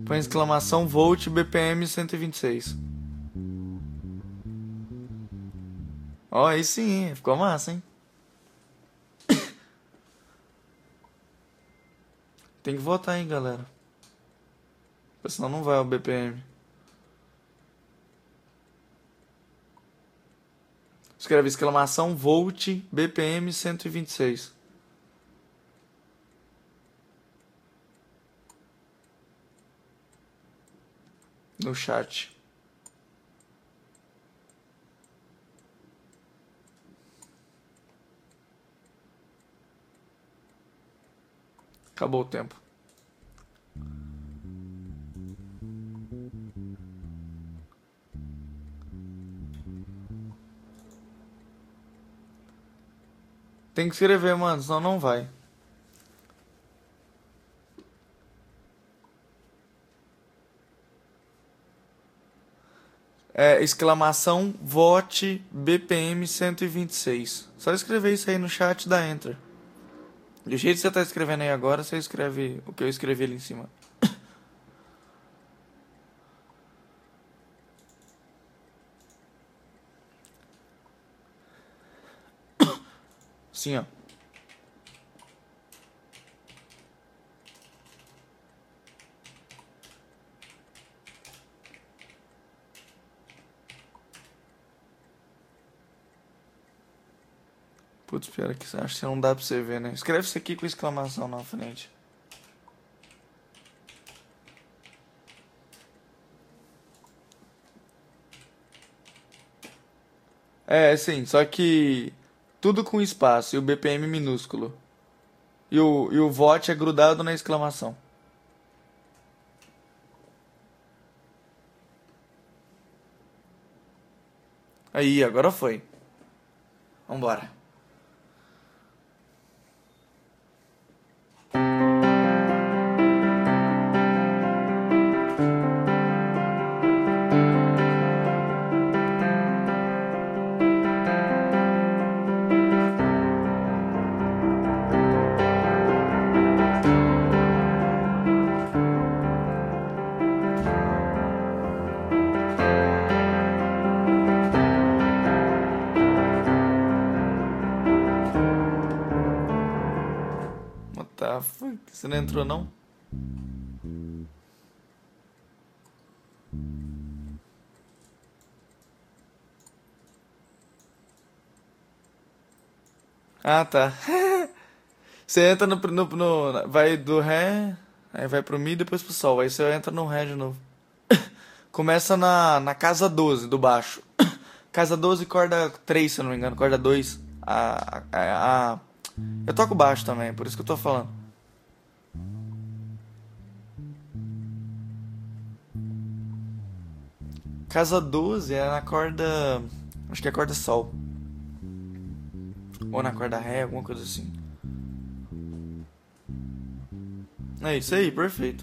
Põe exclamação volt BPM 126. Ó, aí sim, ficou massa, hein? Tem que votar, hein, galera. Porque senão não vai o BPM. Escreve exclamação volt BPM 126. No chat. Acabou o tempo. Tem que escrever, mano, senão não vai. É exclamação vote BPM 126. Só escrever isso aí no chat e dá enter. Do jeito que você tá escrevendo aí agora, você escreve o que eu escrevi ali em cima. Sim, ó. Putz, pior que acho que não dá pra você ver, né? Escreve isso aqui com exclamação na frente. É, sim, só que tudo com espaço e o BPM minúsculo. E o vote é grudado na exclamação. Aí, agora foi. Vambora. What the fuck? Você não entrou, não? Ah, tá. Você entra vai do Ré, aí vai pro Mi e depois pro Sol. Aí você entra no Ré de novo. Começa na casa 12 do baixo. Casa 12, corda 3, se eu não me engano. Corda 2. Eu toco baixo também, por isso que eu tô falando. Casa 12 é na corda. Acho que é a corda Sol. Ou na corda Ré, alguma coisa assim. É isso aí, perfeito.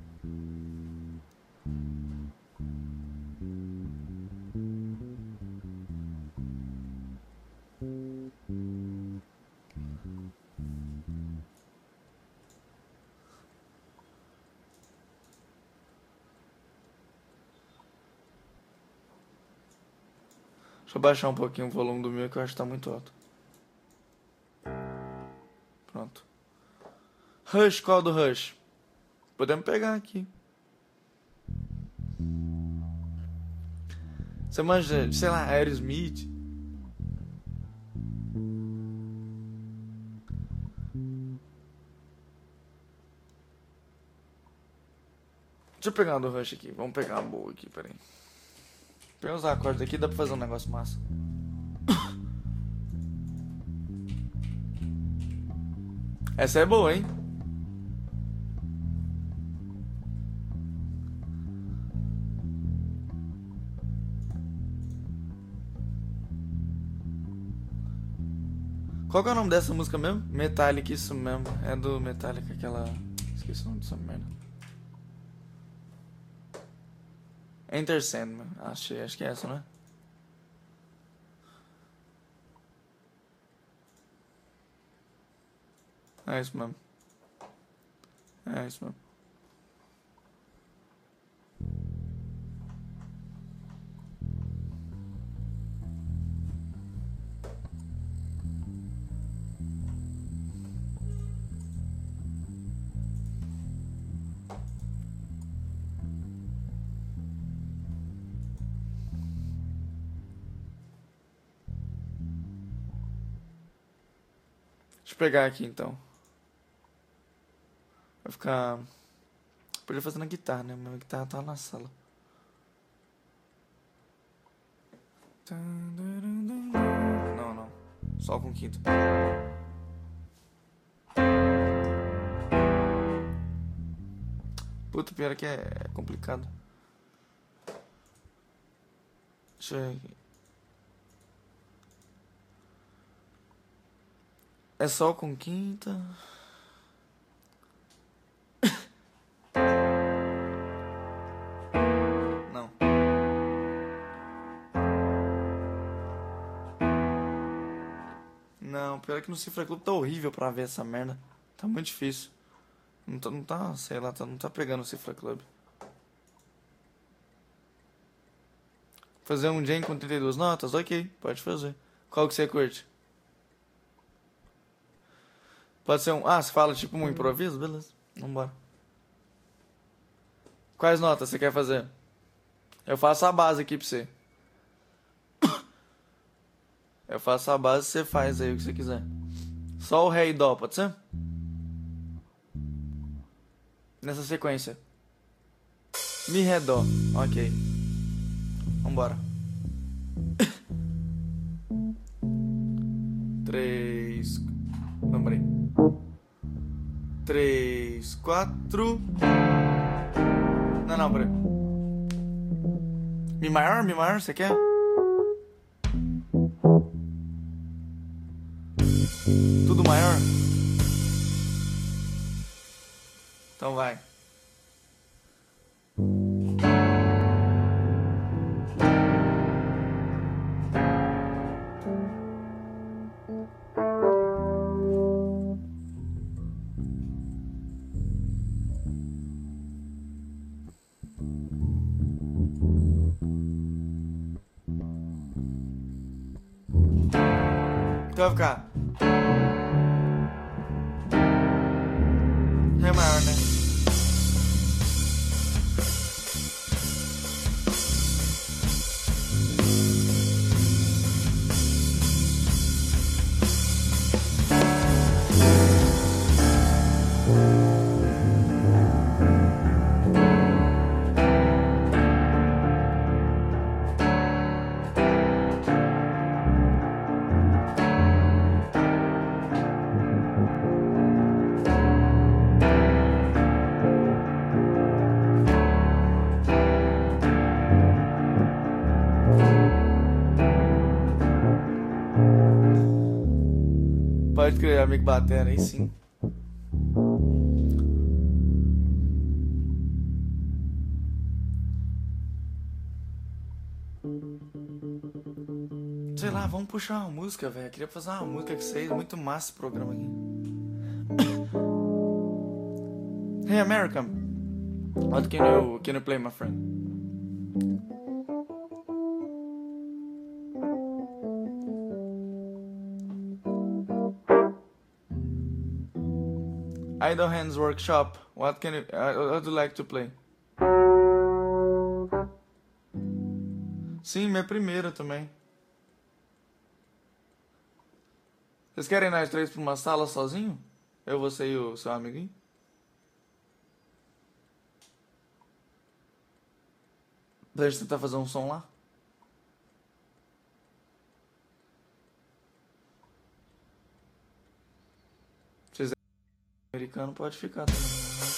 Deixa eu baixar um pouquinho o volume do meu que eu acho que tá muito alto. Pronto. Rush, qual do Rush? Podemos pegar aqui. Você manja, sei lá, Aerosmith? Deixa eu pegar uma do Rush aqui. Vamos pegar uma boa aqui, peraí. Pra eu usar acordes aqui, dá pra fazer um negócio massa. Essa é boa, hein? Qual que é o nome dessa música mesmo? Metallica, isso mesmo. É do Metallica, aquela... Esqueci o nome dessa merda. Enter Sandman. Acho que é essa, né? É isso mesmo. É isso mesmo. Deixa eu pegar aqui então. Vai ficar... Podia fazer na guitarra, né? Minha guitarra tá na sala. Não, não. Só com quinto. Puta, pior que é complicado. Deixa eu ver aqui. É sol com quinta. Não. Não, pior que no Cifra Club tá horrível pra ver essa merda. Tá muito difícil. Não tá, sei lá, não tá pegando o Cifra Club. Fazer um jam com 32 notas? Ok, pode fazer. Qual que você curte? Pode ser um... Ah, você fala tipo um improviso? Beleza, vambora. Quais notas você quer fazer? Eu faço a base aqui pra você. Eu faço a base e você faz aí o que você quiser. Só o ré e dó, pode ser? Nessa sequência. Mi, ré, dó. Ok. Vambora. 3. Vamos aí. 3, 4. Não, peraí. Mi maior, você quer? Tudo maior? Então vai. Então vai ficar. Ré maior, né? Pode crer, amigo batendo aí sim. Sei lá, vamos puxar uma música, velho. Queria fazer uma música com vocês. Muito massa esse programa aqui. Hey American, what can you play, my friend? Idle Hands Workshop. What would you like to play? Sim, minha primeira também. Vocês querem nós três pra uma sala sozinho? Eu, você e o seu amiguinho? Pra gente tentar fazer um som lá? Se vocês americano pode ficar também.